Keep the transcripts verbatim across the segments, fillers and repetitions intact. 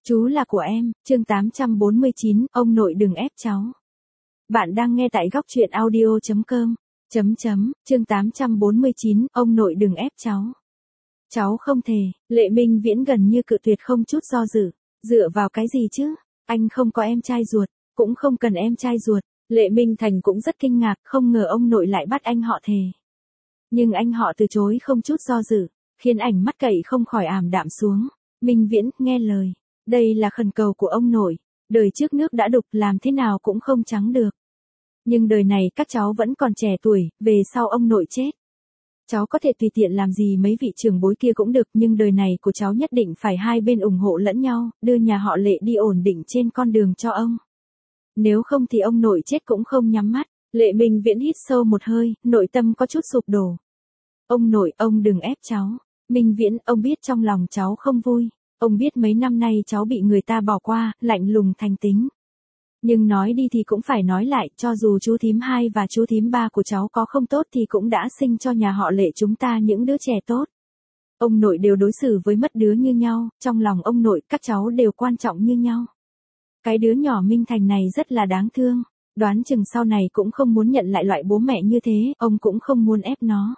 Chú là của em, chương tám trăm bốn mươi chín, ông nội đừng ép cháu. Bạn đang nghe tại góc truyện audio chấm com, chấm chấm, chương tám trăm bốn mươi chín, ông nội đừng ép cháu. Cháu không thể, Lệ Minh Viễn gần như cự tuyệt không chút do dự, dựa vào cái gì chứ, anh không có em trai ruột, cũng không cần em trai ruột. Lệ Minh Thành cũng rất kinh ngạc, không ngờ ông nội lại bắt anh họ thề. Nhưng anh họ từ chối không chút do dự, khiến ảnh mắt cậy không khỏi ảm đạm xuống. Minh Viễn, nghe lời. Đây là khẩn cầu của ông nội, đời trước nước đã đục làm thế nào cũng không trắng được. Nhưng đời này các cháu vẫn còn trẻ tuổi, về sau ông nội chết. Cháu có thể tùy tiện làm gì mấy vị trưởng bối kia cũng được, nhưng đời này của cháu nhất định phải hai bên ủng hộ lẫn nhau, đưa nhà họ Lệ đi ổn định trên con đường cho ông. Nếu không thì ông nội chết cũng không nhắm mắt. Lệ Minh Viễn hít sâu một hơi, nội tâm có chút sụp đổ. Ông nội, ông đừng ép cháu. Minh Viễn, ông biết trong lòng cháu không vui. Ông biết mấy năm nay cháu bị người ta bỏ qua, lạnh lùng thành tính. Nhưng nói đi thì cũng phải nói lại, cho dù chú thím hai và chú thím ba của cháu có không tốt thì cũng đã sinh cho nhà họ Lệ chúng ta những đứa trẻ tốt. Ông nội đều đối xử với mất đứa như nhau, trong lòng ông nội các cháu đều quan trọng như nhau. Cái đứa nhỏ Minh Thành này rất là đáng thương, đoán chừng sau này cũng không muốn nhận lại loại bố mẹ như thế, ông cũng không muốn ép nó.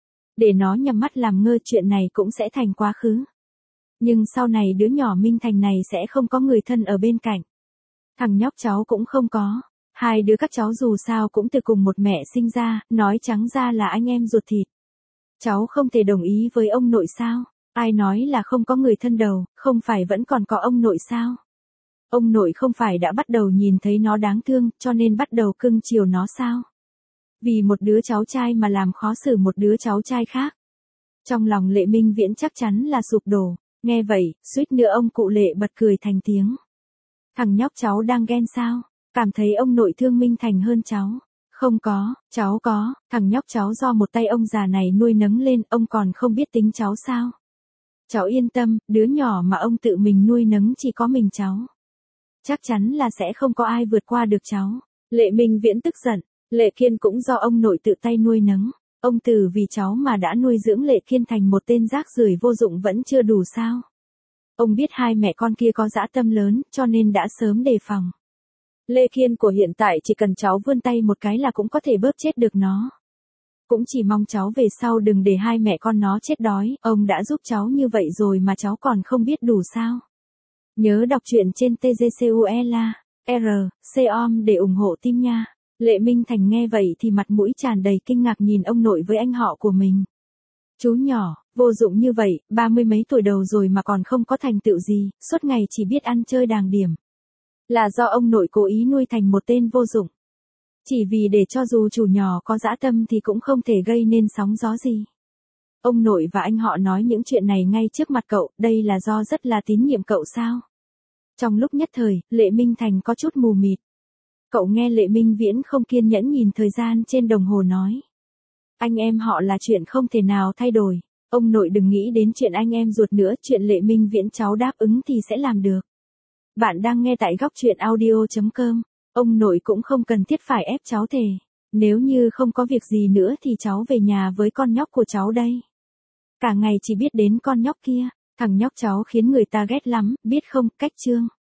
Để nó nhắm mắt làm ngơ, chuyện này cũng sẽ thành quá khứ. Nhưng sau này đứa nhỏ Minh Thành này sẽ không có người thân ở bên cạnh. Thằng nhóc cháu cũng không có. Hai đứa các cháu dù sao cũng từ cùng một mẹ sinh ra, nói trắng ra là anh em ruột thịt. Cháu không thể đồng ý với ông nội sao? Ai nói là không có người thân đầu, không phải vẫn còn có ông nội sao? Ông nội không phải đã bắt đầu nhìn thấy nó đáng thương, cho nên bắt đầu cưng chiều nó sao? Vì một đứa cháu trai mà làm khó xử một đứa cháu trai khác. Trong lòng Lệ Minh Viễn chắc chắn là sụp đổ. Nghe vậy, suýt nữa ông cụ Lệ bật cười thành tiếng. Thằng nhóc cháu đang ghen sao? Cảm thấy ông nội thương Minh Thành hơn cháu. Không có, cháu có, thằng nhóc cháu do một tay ông già này nuôi nấng lên, ông còn không biết tính cháu sao? Cháu yên tâm, đứa nhỏ mà ông tự mình nuôi nấng chỉ có mình cháu. Chắc chắn là sẽ không có ai vượt qua được cháu. Lệ Minh Viễn tức giận, Lệ Kiên cũng do ông nội tự tay nuôi nấng. Ông Từ vì cháu mà đã nuôi dưỡng Lệ Kiên thành một tên rác rưởi vô dụng vẫn chưa đủ sao? Ông biết hai mẹ con kia có dã tâm lớn, cho nên đã sớm đề phòng. Lệ Kiên của hiện tại chỉ cần cháu vươn tay một cái là cũng có thể bóp chết được nó. Cũng chỉ mong cháu về sau đừng để hai mẹ con nó chết đói, ông đã giúp cháu như vậy rồi mà cháu còn không biết đủ sao? Nhớ đọc truyện trên tê giê xê u e lờ, R, C O M để ủng hộ team nha. Lệ Minh Thành nghe vậy thì mặt mũi tràn đầy kinh ngạc nhìn ông nội với anh họ của mình. Chú nhỏ, vô dụng như vậy, ba mươi mấy tuổi đầu rồi mà còn không có thành tựu gì, suốt ngày chỉ biết ăn chơi đàng điềm. Là do ông nội cố ý nuôi thành một tên vô dụng. Chỉ vì để cho dù chủ nhỏ có dã tâm thì cũng không thể gây nên sóng gió gì. Ông nội và anh họ nói những chuyện này ngay trước mặt cậu, đây là do rất là tín nhiệm cậu sao? Trong lúc nhất thời, Lệ Minh Thành có chút mù mịt. Cậu nghe Lệ Minh Viễn không kiên nhẫn nhìn thời gian trên đồng hồ nói. Anh em họ là chuyện không thể nào thay đổi. Ông nội đừng nghĩ đến chuyện anh em ruột nữa, chuyện Lệ Minh Viễn cháu đáp ứng thì sẽ làm được. Bạn đang nghe tại góc truyện audio chấm com. Ông nội cũng không cần thiết phải ép cháu thề. Nếu như không có việc gì nữa thì cháu về nhà với con nhóc của cháu đây. Cả ngày chỉ biết đến con nhóc kia. Thằng nhóc cháu khiến người ta ghét lắm, biết không, cách trương.